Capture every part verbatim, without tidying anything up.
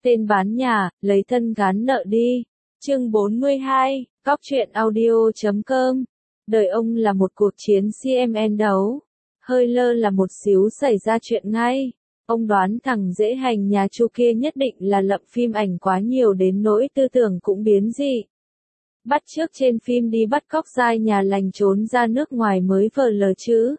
Tên bán nhà, lấy thân gán nợ đi. Chương bốn mươi hai, Cóc truyện audio chấm com. Đời ông là một cuộc chiến xê em en đấu. Hơi lơ là một xíu xảy ra chuyện ngay. Ông đoán thằng dễ hành nhà Chu kia nhất định là lậm phim ảnh quá nhiều đến nỗi tư tưởng cũng biến dị. Bắt chước trên phim đi bắt cóc giai nhà lành trốn ra nước ngoài mới vờ lờ chứ.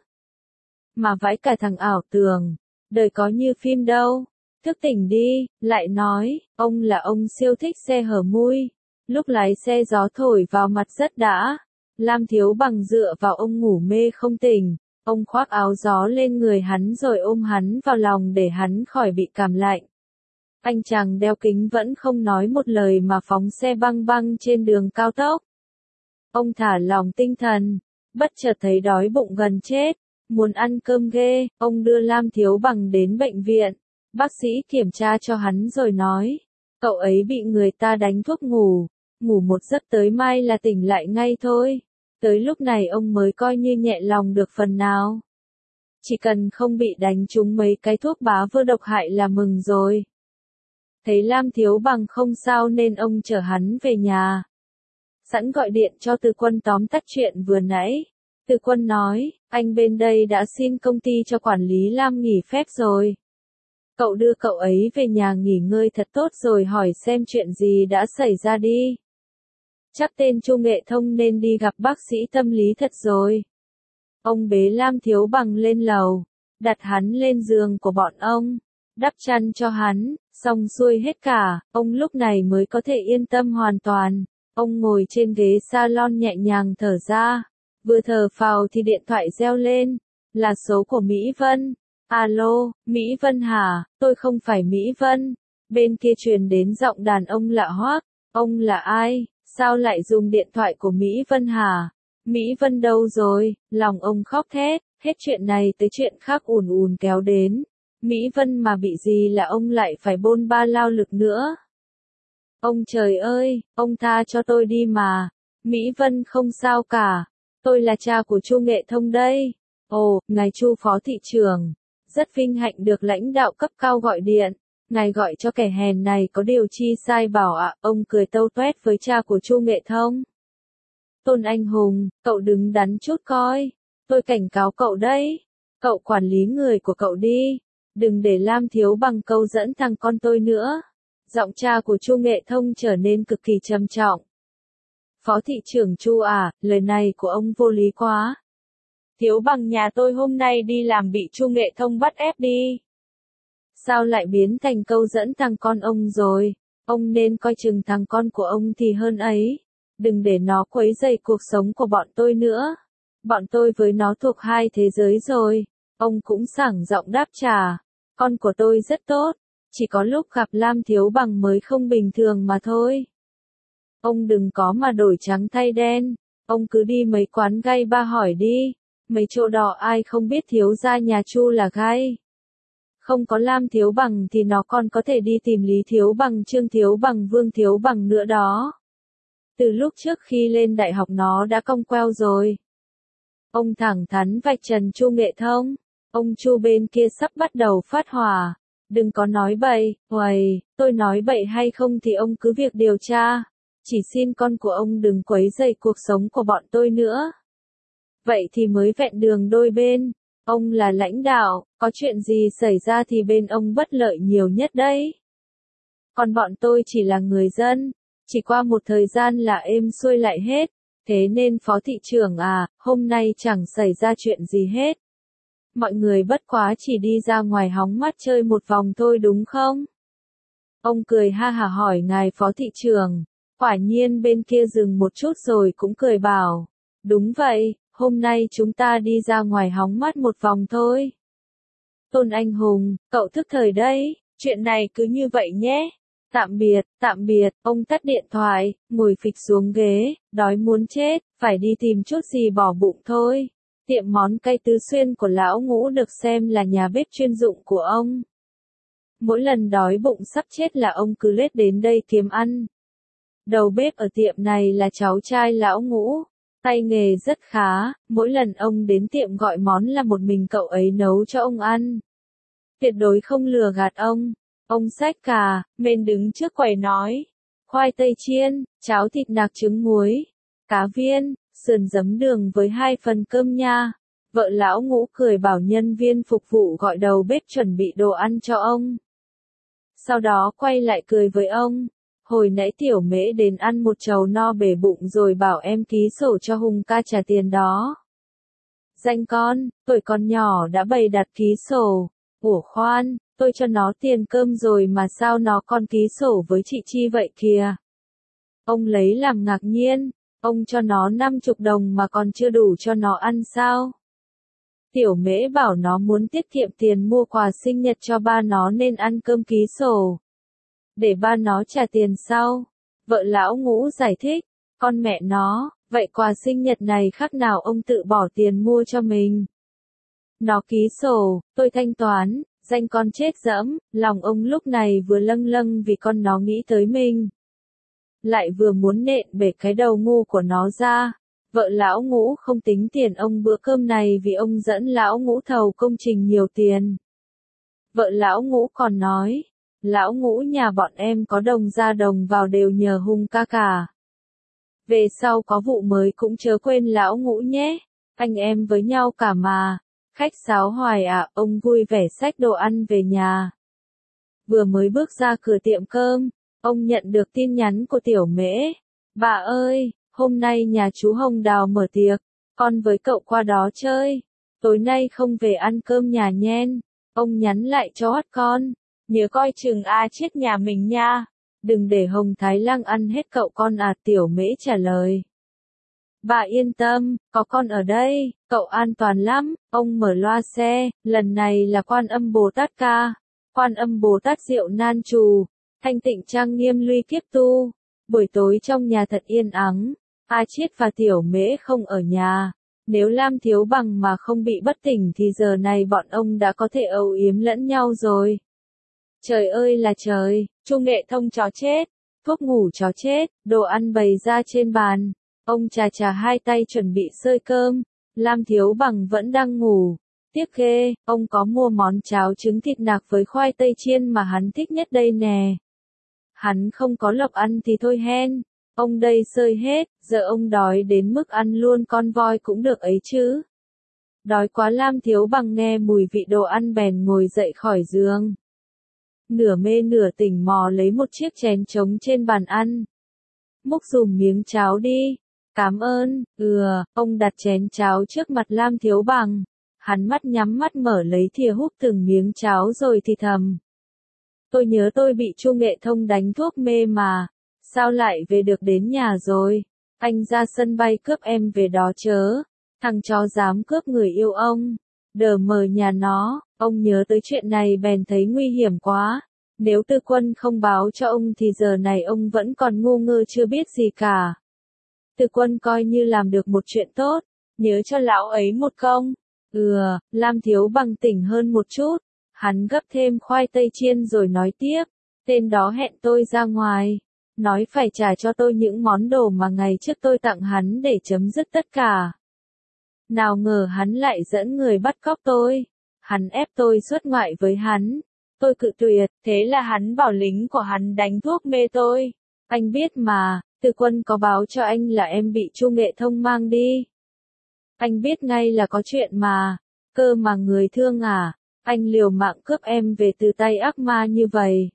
Mà vãi cả thằng ảo tưởng. Đời có như phim đâu. Thức tỉnh đi, lại nói, ông là ông siêu thích xe hở mui. Lúc lái xe gió thổi vào mặt rất đã. Lam Thiếu Bằng dựa vào ông ngủ mê không tỉnh. Ông khoác áo gió lên người hắn rồi ôm hắn vào lòng để hắn khỏi bị cảm lạnh. Anh chàng đeo kính vẫn không nói một lời mà phóng xe băng băng trên đường cao tốc. Ông thả lỏng tinh thần, bất chợt thấy đói bụng gần chết, muốn ăn cơm ghê, ông đưa Lam Thiếu Bằng đến bệnh viện. Bác sĩ kiểm tra cho hắn rồi nói, cậu ấy bị người ta đánh thuốc ngủ, ngủ một giấc tới mai là tỉnh lại ngay thôi. Tới lúc này ông mới coi như nhẹ lòng được phần nào. Chỉ cần không bị đánh trúng mấy cái thuốc bá vơ độc hại là mừng rồi. Thấy Lam Thiếu Bằng không sao nên ông chở hắn về nhà. Sẵn gọi điện cho Từ Quân tóm tắt chuyện vừa nãy. Từ Quân nói, anh bên đây đã xin công ty cho quản lý Lam nghỉ phép rồi. Cậu đưa cậu ấy về nhà nghỉ ngơi thật tốt rồi hỏi xem chuyện gì đã xảy ra đi. Chắc tên Chu Nghệ Thông nên đi gặp bác sĩ tâm lý thật rồi. Ông bế Lam Thiếu Bằng lên lầu, đặt hắn lên giường của bọn ông, đắp chăn cho hắn, xong xuôi hết cả, ông lúc này mới có thể yên tâm hoàn toàn. Ông ngồi trên ghế salon nhẹ nhàng thở ra, vừa thở phào thì điện thoại reo lên, là số của Mỹ Vân. Alo, Mỹ Vân hả, tôi không phải Mỹ Vân. Bên kia truyền đến giọng đàn ông lạ hoắc, ông là ai, sao lại dùng điện thoại của Mỹ Vân hả? Mỹ Vân đâu rồi, lòng ông khóc thét, hết chuyện này tới chuyện khác ùn ùn kéo đến. Mỹ Vân mà bị gì là ông lại phải bôn ba lao lực nữa. Ông trời ơi, ông tha cho tôi đi mà. Mỹ Vân không sao cả, tôi là cha của Chu Nghệ Thông đây. Ồ, ngài Chu phó thị trưởng. Rất vinh hạnh được lãnh đạo cấp cao gọi điện. Ngài gọi cho kẻ hèn này có điều chi sai bảo ạ, à, ông cười tâu toét với cha của Chu Nghệ Thông. Tôn Anh Hùng, cậu đứng đắn chút coi. Tôi cảnh cáo cậu đấy. Cậu quản lý người của cậu đi. Đừng để Lam Thiếu Bằng câu dẫn thằng con tôi nữa. Giọng cha của Chu Nghệ Thông trở nên cực kỳ trầm trọng. Phó thị trưởng Chu à, lời này của ông vô lý quá. Thiếu Bằng nhà tôi hôm nay đi làm bị Chu Nghệ Thông bắt ép đi. Sao lại biến thành câu dẫn thằng con ông rồi? Ông nên coi chừng thằng con của ông thì hơn ấy. Đừng để nó quấy rầy cuộc sống của bọn tôi nữa. Bọn tôi với nó thuộc hai thế giới rồi. Ông cũng sảng giọng đáp trả. Con của tôi rất tốt. Chỉ có lúc gặp Lam Thiếu Bằng mới không bình thường mà thôi. Ông đừng có mà đổi trắng thay đen. Ông cứ đi mấy quán gay ba hỏi đi. Mấy chỗ đó ai không biết thiếu gia nhà Chu là gay. Không có Lam Thiếu Bằng thì nó còn có thể đi tìm Lý Thiếu Bằng, Trương Thiếu Bằng, Vương Thiếu Bằng nữa đó. Từ lúc trước khi lên đại học nó đã cong queo rồi. Ông thẳng thắn vạch trần Chu Nghệ Thông. Ông Chu bên kia sắp bắt đầu phát hỏa. Đừng có nói bậy, uầy, tôi nói bậy hay không thì ông cứ việc điều tra. Chỉ xin con của ông đừng quấy rầy cuộc sống của bọn tôi nữa. Vậy thì mới vẹn đường đôi bên. Ông là lãnh đạo, có chuyện gì xảy ra thì bên ông bất lợi nhiều nhất đấy. Còn bọn tôi chỉ là người dân, chỉ qua một thời gian là êm xuôi lại hết. Thế nên phó thị trưởng à, hôm nay chẳng xảy ra chuyện gì hết. Mọi người bất quá chỉ đi ra ngoài hóng mát chơi một vòng thôi đúng không? Ông cười ha hả hỏi ngài phó thị trưởng. Quả nhiên bên kia dừng một chút rồi cũng cười bảo. Đúng vậy, hôm nay chúng ta đi ra ngoài hóng mát một vòng thôi. Tôn Anh Hùng, cậu thức thời đấy, chuyện này cứ như vậy nhé. Tạm biệt, tạm biệt, ông tắt điện thoại, ngồi phịch xuống ghế, đói muốn chết, phải đi tìm chút gì bỏ bụng thôi. Tiệm món cay Tứ Xuyên của lão Ngũ được xem là nhà bếp chuyên dụng của ông. Mỗi lần đói bụng sắp chết là ông cứ lết đến đây kiếm ăn. Đầu bếp ở tiệm này là cháu trai lão Ngũ, tay nghề rất khá, mỗi lần ông đến tiệm gọi món là một mình cậu ấy nấu cho ông ăn. Tuyệt đối không lừa gạt ông. Ông xách cà, mên đứng trước quầy nói. Khoai tây chiên, cháo thịt nạc trứng muối, cá viên, sườn giấm đường với hai phần cơm nha. Vợ lão Ngũ cười bảo nhân viên phục vụ gọi đầu bếp chuẩn bị đồ ăn cho ông. Sau đó quay lại cười với ông. Hồi nãy tiểu mễ đến ăn một chầu no bể bụng rồi bảo em ký sổ cho Hùng ca trả tiền đó. Danh con, tuổi còn nhỏ đã bày đặt ký sổ. Ủa khoan, tôi cho nó tiền cơm rồi mà sao nó còn ký sổ với chị Chi vậy kìa. Ông lấy làm ngạc nhiên, ông cho nó năm chục đồng mà còn chưa đủ cho nó ăn sao? Tiểu mễ bảo nó muốn tiết kiệm tiền mua quà sinh nhật cho ba nó nên ăn cơm ký sổ. Để ba nó trả tiền sau. Vợ lão Ngũ giải thích, con mẹ nó, vậy quà sinh nhật này khác nào ông tự bỏ tiền mua cho mình. Nó ký sổ, tôi thanh toán, danh con chết dẫm, lòng ông lúc này vừa lâng lâng vì con nó nghĩ tới mình. Lại vừa muốn nện bể cái đầu ngu của nó ra. Vợ lão Ngũ không tính tiền ông bữa cơm này vì ông dẫn lão Ngũ thầu công trình nhiều tiền. Vợ lão Ngũ còn nói, lão Ngũ nhà bọn em có đồng ra đồng vào đều nhờ Hùng ca cả. Về sau có vụ mới cũng chớ quên lão Ngũ nhé, anh em với nhau cả mà. Khách sáo hoài à, ông vui vẻ xách đồ ăn về nhà. Vừa mới bước ra cửa tiệm cơm, ông nhận được tin nhắn của tiểu mễ. Bà ơi, hôm nay nhà chú Hồng Đào mở tiệc, con với cậu qua đó chơi. Tối nay không về ăn cơm nhà nhen. Ông nhắn lại cho hót con, nhớ coi chừng a chết nhà mình nha. Đừng để Hồng Thái Lăng ăn hết cậu con à, tiểu mễ trả lời. Bà yên tâm, có con ở đây, cậu an toàn lắm. Ông mở loa xe, lần này là Quan Âm Bồ Tát ca. Quan Âm Bồ Tát Diệu Nan Trù, thanh tịnh trang nghiêm luy kiếp tu. Buổi tối trong nhà thật yên ắng, A Chiết và tiểu mễ không ở nhà. Nếu Lam Thiếu Bằng mà không bị bất tỉnh thì giờ này bọn ông đã có thể âu yếm lẫn nhau rồi. Trời ơi là trời, Trung Nghệ Thông chó chết, thuốc ngủ chó chết, đồ ăn bày ra trên bàn. Ông chà chà hai tay chuẩn bị xơi cơm. Lam Thiếu Bằng vẫn đang ngủ. Tiếc ghê, ông có mua món cháo trứng thịt nạc với khoai tây chiên mà hắn thích nhất đây nè. Hắn không có lộc ăn thì thôi hen. Ông đây xơi hết, giờ ông đói đến mức ăn luôn con voi cũng được ấy chứ. Đói quá Lam Thiếu Bằng nghe mùi vị đồ ăn bèn ngồi dậy khỏi giường. Nửa mê nửa tỉnh mò lấy một chiếc chén trống trên bàn ăn. Múc dùm miếng cháo đi. Cảm ơn, ừa, ông đặt chén cháo trước mặt Lam Thiếu Bằng. Hắn mắt nhắm mắt mở lấy thìa húp từng miếng cháo rồi thì thầm. Tôi nhớ tôi bị Chu Nghệ Thông đánh thuốc mê mà. Sao lại về được đến nhà rồi? Anh ra sân bay cướp em về đó chớ. Thằng chó dám cướp người yêu ông. Đờ mờ nhà nó, ông nhớ tới chuyện này bèn thấy nguy hiểm quá. Nếu Tư Quân không báo cho ông thì giờ này ông vẫn còn ngu ngơ chưa biết gì cả. Tư Quân coi như làm được một chuyện tốt, nhớ cho lão ấy một công. Ừ, Lam Thiếu Bằng tỉnh hơn một chút. Hắn gấp thêm khoai tây chiên rồi nói tiếp. Tên đó hẹn tôi ra ngoài. Nói phải trả cho tôi những món đồ mà ngày trước tôi tặng hắn để chấm dứt tất cả. Nào ngờ hắn lại dẫn người bắt cóc tôi. Hắn ép tôi xuất ngoại với hắn. Tôi cự tuyệt, thế là hắn bảo lính của hắn đánh thuốc mê tôi. Anh biết mà, Tư Quân có báo cho anh là em bị Chu Nghệ Thông mang đi. Anh biết ngay là có chuyện mà. Cơ mà người thương à, anh liều mạng cướp em về từ tay ác ma như vậy.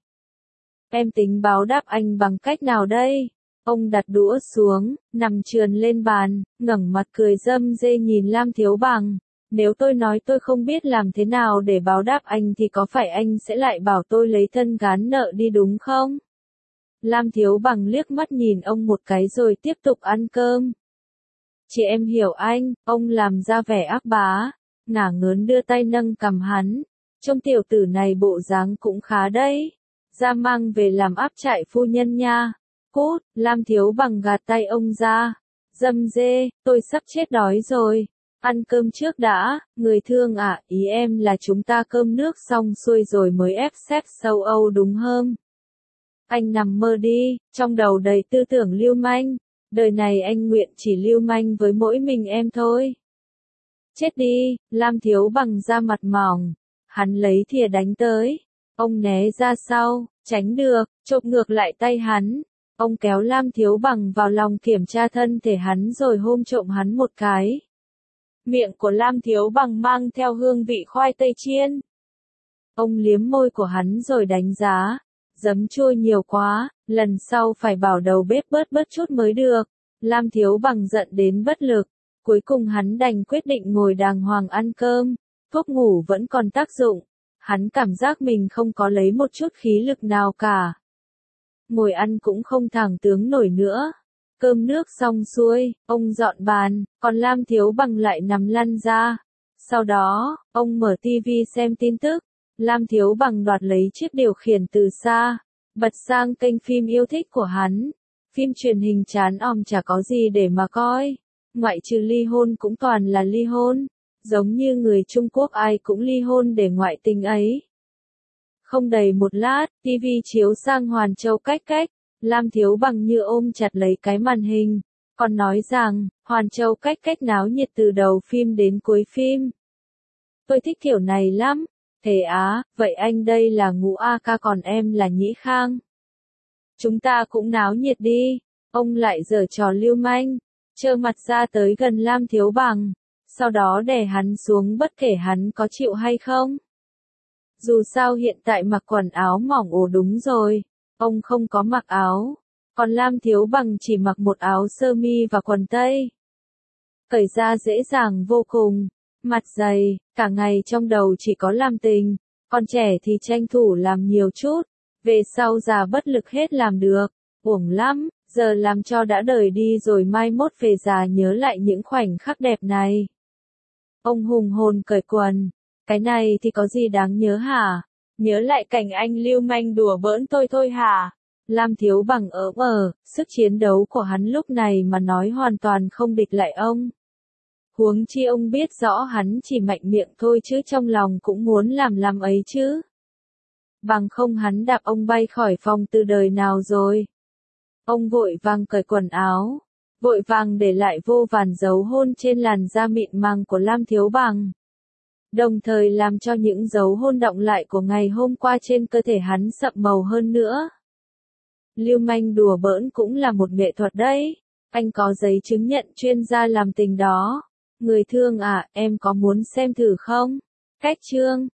Em tính báo đáp anh bằng cách nào đây? Ông đặt đũa xuống, nằm trườn lên bàn, ngẩng mặt cười râm rê nhìn Lam Thiếu Bằng. Nếu tôi nói tôi không biết làm thế nào để báo đáp anh thì có phải anh sẽ lại bảo tôi lấy thân gán nợ đi đúng không? Lam Thiếu Bằng liếc mắt nhìn ông một cái rồi tiếp tục ăn cơm. Chị em hiểu anh, ông làm ra vẻ ác bá, ngả ngớn đưa tay nâng cằm hắn. Trông tiểu tử này bộ dáng cũng khá đấy. Ra mang về làm áp trại phu nhân nha. Cút, Lam Thiếu Bằng gạt tay ông ra. Dâm dê, tôi sắp chết đói rồi. Ăn cơm trước đã, người thương ạ, ý em là chúng ta cơm nước xong xuôi rồi mới ép xếp châu Âu đúng không? Anh nằm mơ đi, trong đầu đầy tư tưởng lưu manh. Đời này anh nguyện chỉ lưu manh với mỗi mình em thôi. Chết đi, Lam Thiếu Bằng ra mặt mỏng. Hắn lấy thìa đánh tới. Ông né ra sau, tránh được, chộp ngược lại tay hắn. Ông kéo Lam Thiếu Bằng vào lòng kiểm tra thân thể hắn rồi hôn trộm hắn một cái. Miệng của Lam Thiếu Bằng mang theo hương vị khoai tây chiên. Ông liếm môi của hắn rồi đánh giá. Giấm chua nhiều quá, lần sau phải bảo đầu bếp bớt bớt chút mới được. Lam Thiếu Bằng giận đến bất lực. Cuối cùng hắn đành quyết định ngồi đàng hoàng ăn cơm. Thuốc ngủ vẫn còn tác dụng. Hắn cảm giác mình không có lấy một chút khí lực nào cả. Ngồi ăn cũng không thẳng tướng nổi nữa. Cơm nước xong xuôi, ông dọn bàn, còn Lam Thiếu Bằng lại nằm lăn ra. Sau đó, ông mở tivi xem tin tức. Lam Thiếu Bằng đoạt lấy chiếc điều khiển từ xa, bật sang kênh phim yêu thích của hắn. Phim truyền hình chán òm chả có gì để mà coi. Ngoại trừ ly hôn cũng toàn là ly hôn. Giống như người Trung Quốc ai cũng ly hôn để ngoại tình ấy. Không đầy một lát, tivi chiếu sang Hoàn Châu Cách Cách. Lam Thiếu Bằng như ôm chặt lấy cái màn hình. Còn nói rằng, Hoàn Châu Cách Cách náo nhiệt từ đầu phim đến cuối phim. Tôi thích kiểu này lắm. Thế á, vậy anh đây là Ngũ A Ca còn em là Nhĩ Khang. Chúng ta cũng náo nhiệt đi. Ông lại giở trò lưu manh, trơ mặt ra tới gần Lam Thiếu Bằng, sau đó đè hắn xuống bất kể hắn có chịu hay không. Dù sao hiện tại mặc quần áo mỏng ổ đúng rồi, ông không có mặc áo, còn Lam Thiếu Bằng chỉ mặc một áo sơ mi và quần tây. Cởi ra dễ dàng vô cùng, mặt dày, cả ngày trong đầu chỉ có làm tình, còn trẻ thì tranh thủ làm nhiều chút, về sau già bất lực hết làm được, uổng lắm, giờ làm cho đã đời đi rồi mai mốt về già nhớ lại những khoảnh khắc đẹp này. Ông hùng hồn cởi quần, cái này thì có gì đáng nhớ hả? Nhớ lại cảnh anh lưu manh đùa bỡn tôi thôi hả? Lam Thiếu Bằng ớm ờ, sức chiến đấu của hắn lúc này mà nói hoàn toàn không địch lại ông. Huống chi ông biết rõ hắn chỉ mạnh miệng thôi chứ trong lòng cũng muốn làm làm ấy chứ. Bằng không hắn đạp ông bay khỏi phòng từ đời nào rồi. Ông vội vàng cởi quần áo, vội vàng để lại vô vàn dấu hôn trên làn da mịn màng của Lam Thiếu Bằng. Đồng thời làm cho những dấu hôn đọng lại của ngày hôm qua trên cơ thể hắn sậm màu hơn nữa. Lưu manh đùa bỡn cũng là một nghệ thuật đấy. Anh có giấy chứng nhận chuyên gia làm tình đó. Người thương à, em có muốn xem thử không? Cách chương